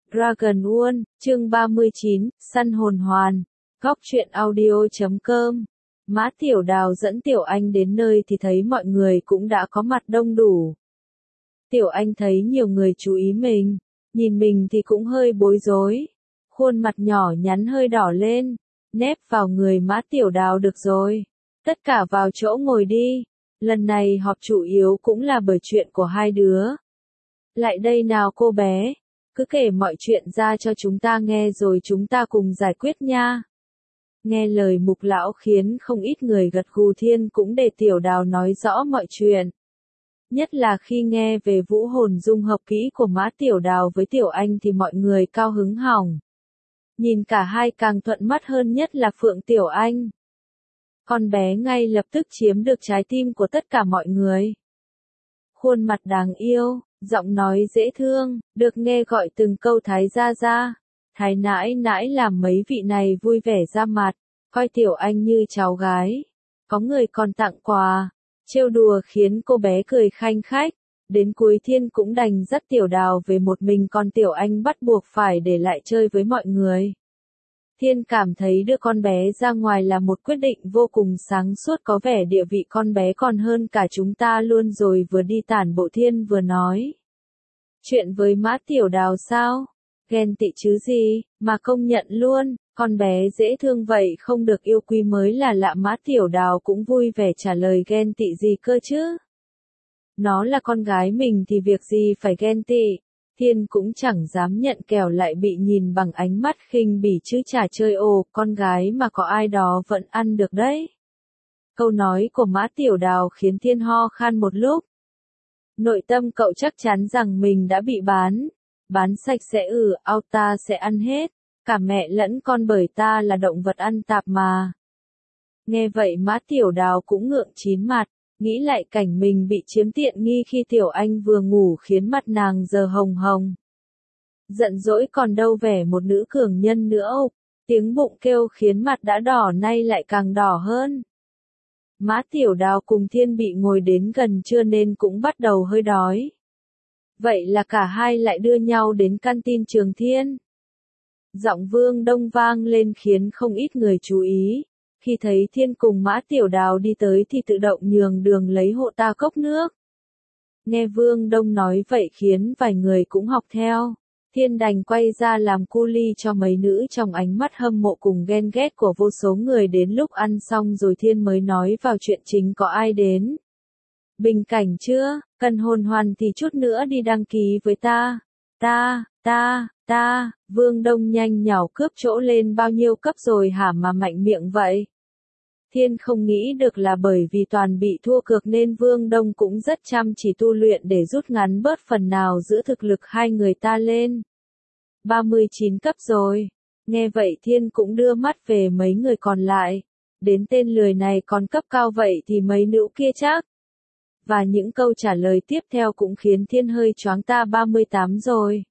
Dragon World, chương 39, săn hồn hoàn. Góc truyện audio.com. Mã Tiểu Đào dẫn Tiểu Anh đến nơi thì thấy mọi người cũng đã có mặt đông đủ. Tiểu Anh thấy nhiều người chú ý mình, nhìn mình thì cũng hơi bối rối. Khuôn mặt nhỏ nhắn hơi đỏ lên, nép vào người Mã Tiểu Đào được rồi. Tất cả vào chỗ ngồi đi, lần này họp chủ yếu cũng là bởi chuyện của hai đứa. Lại đây nào cô bé, cứ kể mọi chuyện ra cho chúng ta nghe rồi chúng ta cùng giải quyết nha. Nghe lời Mục lão khiến không ít người gật gù, Thiên cũng để Tiểu Đào nói rõ mọi chuyện. Nhất là khi nghe về vũ hồn dung hợp kỹ của Mã Tiểu Đào với Tiểu Anh thì mọi người cao hứng hỏng. Nhìn cả hai càng thuận mắt hơn, nhất là Phượng Tiểu Anh. Con bé ngay lập tức chiếm được trái tim của tất cả mọi người. Khuôn mặt đáng yêu, giọng nói dễ thương, được nghe gọi từng câu Thái gia gia, Thái nãi nãi làm mấy vị này vui vẻ ra mặt, coi Tiểu Anh như cháu gái. Có người còn tặng quà, trêu đùa khiến cô bé cười khanh khách. Đến cuối Thiên cũng đành dắt Tiểu Đào về một mình, còn Tiểu Anh bắt buộc phải để lại chơi với mọi người. Thiên cảm thấy đưa con bé ra ngoài là một quyết định vô cùng sáng suốt, có vẻ địa vị con bé còn hơn cả chúng ta luôn rồi. Vừa đi tản bộ Thiên vừa nói. Chuyện với Mã Tiểu Đào sao? Ghen tị chứ gì, mà công nhận luôn, con bé dễ thương vậy không được yêu quý mới là lạ. Mã Tiểu Đào cũng vui vẻ trả lời, ghen tị gì cơ chứ? Nó là con gái mình thì việc gì phải ghen tị. Thiên cũng chẳng dám nhận kẻo lại bị nhìn bằng ánh mắt khinh bỉ chứ chả chơi. Ồ, con gái mà có ai đó vẫn ăn được đấy. Câu nói của Mã Tiểu Đào khiến Thiên ho khan một lúc. Nội tâm cậu chắc chắn rằng mình đã bị bán sạch sẽ. Ta sẽ ăn hết, cả mẹ lẫn con, bởi ta là động vật ăn tạp mà. Nghe vậy Mã Tiểu Đào cũng ngượng chín mặt, nghĩ lại cảnh mình bị chiếm tiện nghi khi Tiểu Anh vừa ngủ khiến mặt nàng giờ hồng hồng. Giận dỗi còn đâu, vẻ một nữ cường nhân nữa. Tiếng bụng kêu khiến mặt đã đỏ nay lại càng đỏ hơn. Mã Tiểu Đào cùng Thiên bị ngồi đến gần trưa nên cũng bắt đầu hơi đói. Vậy là cả hai lại đưa nhau đến canteen trường Thiên. Giọng Vương Đông vang lên khiến không ít người chú ý. Khi thấy Thiên cùng Mã Tiểu Đào đi tới thì tự động nhường đường lấy hộ ta cốc nước. Nghe Vương Đông nói vậy khiến vài người cũng học theo. Thiên đành quay ra làm cu li cho mấy nữ trong ánh mắt hâm mộ cùng ghen ghét của vô số người. Đến lúc ăn xong rồi Thiên mới nói vào chuyện chính, có ai đến. Bình cảnh chưa, cần hồn hoàn thì chút nữa đi đăng ký với ta. Vương Đông nhanh nhảu cướp chỗ lên. Bao nhiêu cấp rồi hả mà mạnh miệng vậy? Thiên không nghĩ được là bởi vì toàn bị thua cược nên Vương Đông cũng rất chăm chỉ tu luyện để rút ngắn bớt phần nào giữa thực lực hai người ta lên. 39 cấp rồi. Nghe vậy Thiên cũng đưa mắt về mấy người còn lại. Đến tên lười này còn cấp cao vậy thì mấy nữ kia chắc. Và những câu trả lời tiếp theo cũng khiến Thiên hơi choáng. Ta 38 rồi.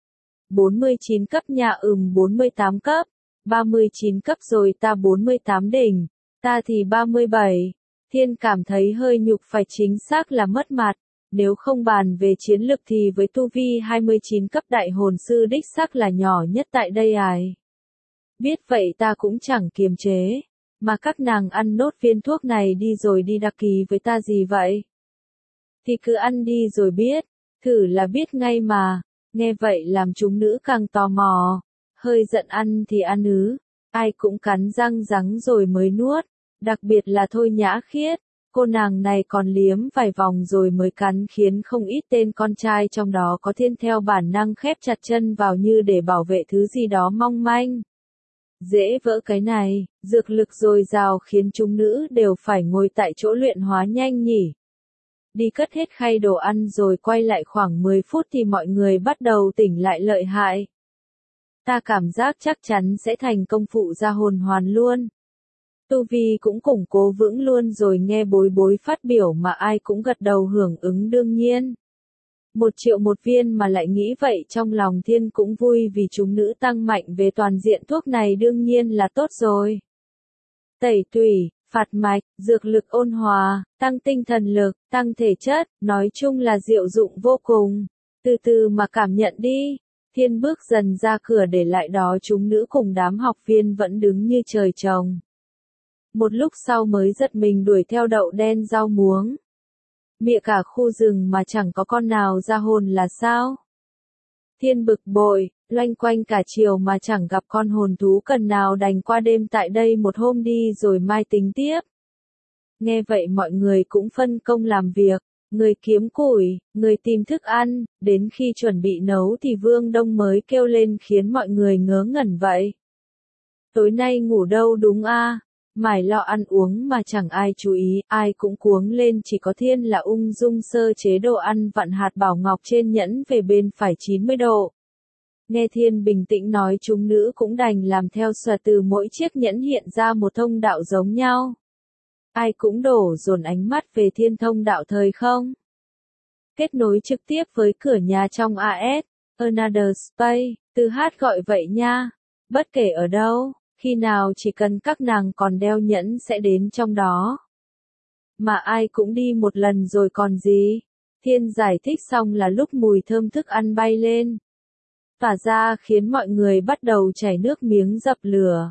49 cấp nha. 48 cấp. 39 cấp rồi. Ta 48 đỉnh. Ta thì 37. Thiên cảm thấy hơi nhục, phải chính xác là mất mặt. Nếu không bàn về chiến lực thì với tu vi 29 cấp đại hồn sư đích xác là nhỏ nhất tại đây ai. Biết vậy ta cũng chẳng kiềm chế. Mà các nàng ăn nốt viên thuốc này đi rồi đi đăng ký với ta gì vậy? Thì cứ ăn đi rồi biết. Thử là biết ngay mà. Nghe vậy làm chúng nữ càng tò mò. Hơi giận, ăn thì ăn ứ. Ai cũng cắn răng rắng rồi mới nuốt. Đặc biệt là Thôi Nhã Khiết. Cô nàng này còn liếm vài vòng rồi mới cắn, khiến không ít tên con trai trong đó có Thiên theo bản năng khép chặt chân vào như để bảo vệ thứ gì đó mong manh. Dễ vỡ cái này, dược lực dồi dào khiến chúng nữ đều phải ngồi tại chỗ luyện hóa nhanh nhỉ. Đi cất hết khay đồ ăn rồi quay lại khoảng 10 phút thì mọi người bắt đầu tỉnh lại lợi hại. Ta cảm giác chắc chắn sẽ thành công phụ ra hồn hoàn luôn. Tu vi cũng củng cố vững luôn rồi. Nghe bối bối phát biểu mà ai cũng gật đầu hưởng ứng đương nhiên. 1 triệu một viên mà lại nghĩ vậy, trong lòng Thiên cũng vui vì chúng nữ tăng mạnh về toàn diện. Thuốc này đương nhiên là tốt rồi. Tẩy tủy, phạt mạch, dược lực ôn hòa, tăng tinh thần lực, tăng thể chất, nói chung là diệu dụng vô cùng. Từ từ mà cảm nhận đi. Thiên bước dần ra cửa để lại đó chúng nữ cùng đám học viên vẫn đứng như trời trồng. Một lúc sau mới giật mình đuổi theo đậu đen rau muống. Mịa cả khu rừng mà chẳng có con nào ra hồn là sao? Thiên bực bội, loanh quanh cả chiều mà chẳng gặp con hồn thú cần nào, đành qua đêm tại đây một hôm đi rồi mai tính tiếp. Nghe vậy mọi người cũng phân công làm việc, người kiếm củi, người tìm thức ăn, đến khi chuẩn bị nấu thì Vương Đông mới kêu lên khiến mọi người ngớ ngẩn vậy. Tối nay ngủ đâu đúng a? Mải lo ăn uống mà chẳng ai chú ý, ai cũng cuống lên, chỉ có Thiên là ung dung sơ chế đồ ăn, vặn hạt bảo ngọc trên nhẫn về bên phải 90 độ. Nghe Thiên bình tĩnh nói, chúng nữ cũng đành làm theo, xòa từ mỗi chiếc nhẫn hiện ra một thông đạo giống nhau. Ai cũng đổ dồn ánh mắt về Thiên thông đạo thời không. Kết nối trực tiếp với cửa nhà trong AS, Another Space, từ hát gọi vậy nha. Bất kể ở đâu, khi nào chỉ cần các nàng còn đeo nhẫn sẽ đến trong đó. Mà ai cũng đi một lần rồi còn gì. Thiên giải thích xong là lúc mùi thơm thức ăn bay lên, tỏa ra khiến mọi người bắt đầu chảy nước miếng dập lửa.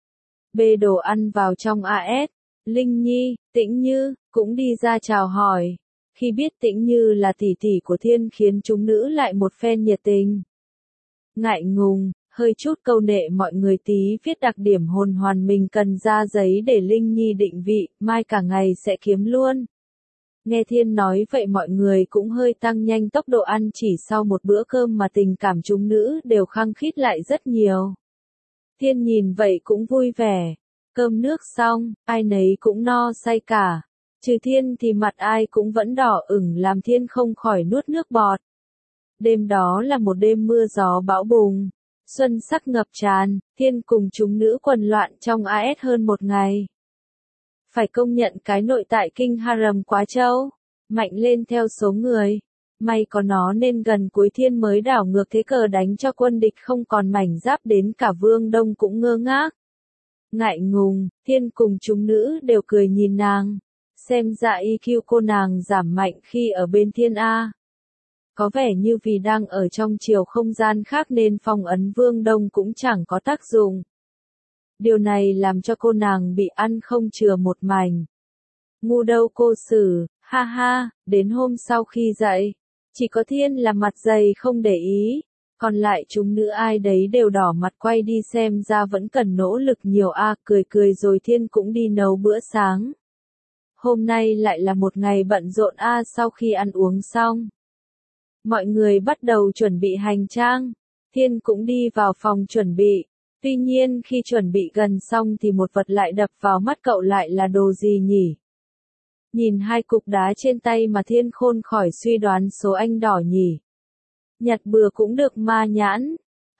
Bê đồ ăn vào trong AS, Linh Nhi, Tĩnh Như, cũng đi ra chào hỏi. Khi biết Tĩnh Như là tỷ tỷ của Thiên khiến chúng nữ lại một phen nhiệt tình. Ngại ngùng, hơi chút câu nệ mọi người tí viết đặc điểm hồn hoàn mình cần ra giấy để Linh Nhi định vị, mai cả ngày sẽ kiếm luôn. Nghe Thiên nói vậy mọi người cũng hơi tăng nhanh tốc độ ăn, chỉ sau một bữa cơm mà tình cảm chúng nữ đều khăng khít lại rất nhiều. Thiên nhìn vậy cũng vui vẻ. Cơm nước xong, ai nấy cũng no say cả. Trừ Thiên thì mặt ai cũng vẫn đỏ ửng làm Thiên không khỏi nuốt nước bọt. Đêm đó là một đêm mưa gió bão bùng. Xuân sắc ngập tràn, Thiên cùng chúng nữ quần loạn trong AS hơn một ngày. Phải công nhận cái nội tại kinh harem quá trâu, mạnh lên theo số người. May có nó nên gần cuối Thiên mới đảo ngược thế cờ, đánh cho quân địch không còn mảnh giáp, đến cả Vương Đông cũng ngơ ngác. Ngại ngùng, Thiên cùng chúng nữ đều cười nhìn nàng. Xem ra EQ cô nàng giảm mạnh khi ở bên Thiên A. Có vẻ như vì đang ở trong chiều không gian khác nên phong ấn Vương Đông cũng chẳng có tác dụng. Điều này làm cho cô nàng bị ăn không chừa một mảnh. Ngu đâu cô xử, ha ha, đến hôm sau khi dậy, chỉ có Thiên là mặt dày không để ý, còn lại chúng nữ ai đấy đều đỏ mặt quay đi, xem ra vẫn cần nỗ lực nhiều a. Cười cười rồi Thiên cũng đi nấu bữa sáng. Hôm nay lại là một ngày bận rộn a. Sau khi ăn uống xong, mọi người bắt đầu chuẩn bị hành trang. Thiên cũng đi vào phòng chuẩn bị. Tuy nhiên khi chuẩn bị gần xong thì một vật lại đập vào mắt cậu, lại là đồ gì nhỉ? Nhìn hai cục đá trên tay mà Thiên khôn khỏi suy đoán số anh đỏ nhỉ. Nhặt bừa cũng được ma nhãn.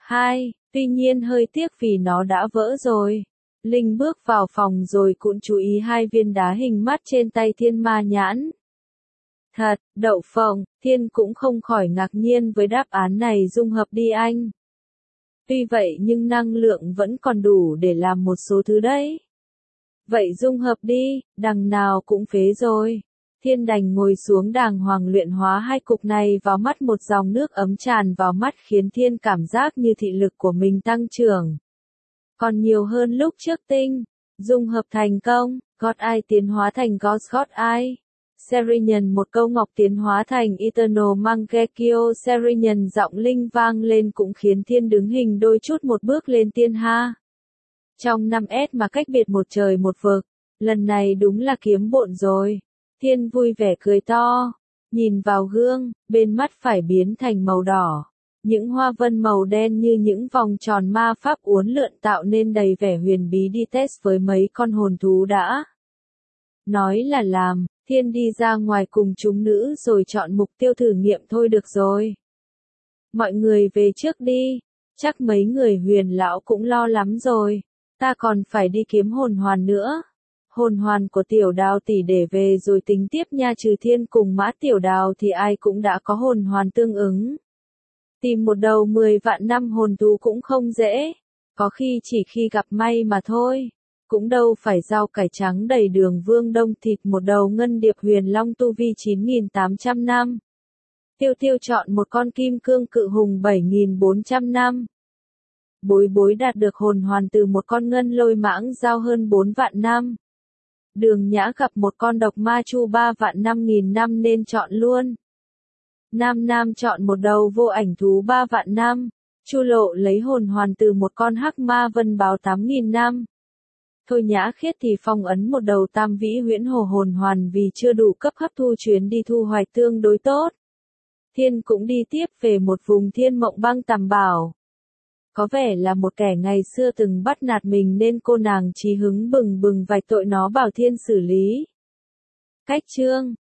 Tuy nhiên hơi tiếc vì nó đã vỡ rồi. Linh bước vào phòng rồi cũng chú ý hai viên đá hình mắt trên tay Thiên, ma nhãn. Thật, đậu phộng, Thiên cũng không khỏi ngạc nhiên với đáp án này. Dung hợp đi anh. Tuy vậy nhưng năng lượng vẫn còn đủ để làm một số thứ đấy. Vậy dung hợp đi, đằng nào cũng phế rồi. Thiên đành ngồi xuống đàng hoàng luyện hóa hai cục này vào mắt, một dòng nước ấm tràn vào mắt khiến Thiên cảm giác như thị lực của mình tăng trưởng. Còn nhiều hơn lúc trước tinh. Dung hợp thành công, God Eye tiến hóa thành God Eye. Serenian một câu ngọc tiến hóa thành Eternal Mangekyo. Serenian giọng linh vang lên cũng khiến Thiên đứng hình đôi chút, một bước lên tiên ha. Trong 5S mà cách biệt một trời một vực, lần này đúng là kiếm bộn rồi. Thiên vui vẻ cười to, nhìn vào gương, bên mắt phải biến thành màu đỏ. Những hoa vân màu đen như những vòng tròn ma pháp uốn lượn tạo nên đầy vẻ huyền bí. Đi test với mấy con hồn thú đã. Nói là làm, Thiên đi ra ngoài cùng chúng nữ rồi chọn mục tiêu thử nghiệm thôi được rồi. Mọi người về trước đi, chắc mấy người Huyền lão cũng lo lắm rồi. Ta còn phải đi kiếm hồn hoàn nữa. Hồn hoàn của Tiểu Đào tỷ để về rồi tính tiếp nha. Trừ Thiên cùng Mã Tiểu Đào thì ai cũng đã có hồn hoàn tương ứng. Tìm một đầu 10 vạn năm hồn thú cũng không dễ. Có khi chỉ khi gặp may mà thôi. Cũng đâu phải rau cải trắng đầy đường. Vương Đông thịt một đầu ngân điệp huyền long tu vi 9.800 năm. Tiêu Tiêu chọn một con kim cương cự hùng 7.400 năm. Bối Bối đạt được hồn hoàn từ một con ngân lôi mãng giao hơn 4 vạn năm. Đường Nhã gặp một con độc ma chu 3 vạn 5.000 năm nên chọn luôn. Nam Nam chọn một đầu vô ảnh thú 3 vạn năm. Chu Lộ lấy hồn hoàn từ một con hắc ma vân báo 8.000 năm. Thôi Nhã Khiết thì phong ấn một đầu tam vĩ huyễn hồ hồn hoàn vì chưa đủ cấp hấp thu chuyến đi thu hoạch tương đối tốt. Thiên cũng đi tiếp về một vùng thiên mộng băng tầm bảo. Có vẻ là một kẻ ngày xưa từng bắt nạt mình nên cô nàng chí hứng bừng bừng vạch tội nó bảo Thiên xử lý. Cách chương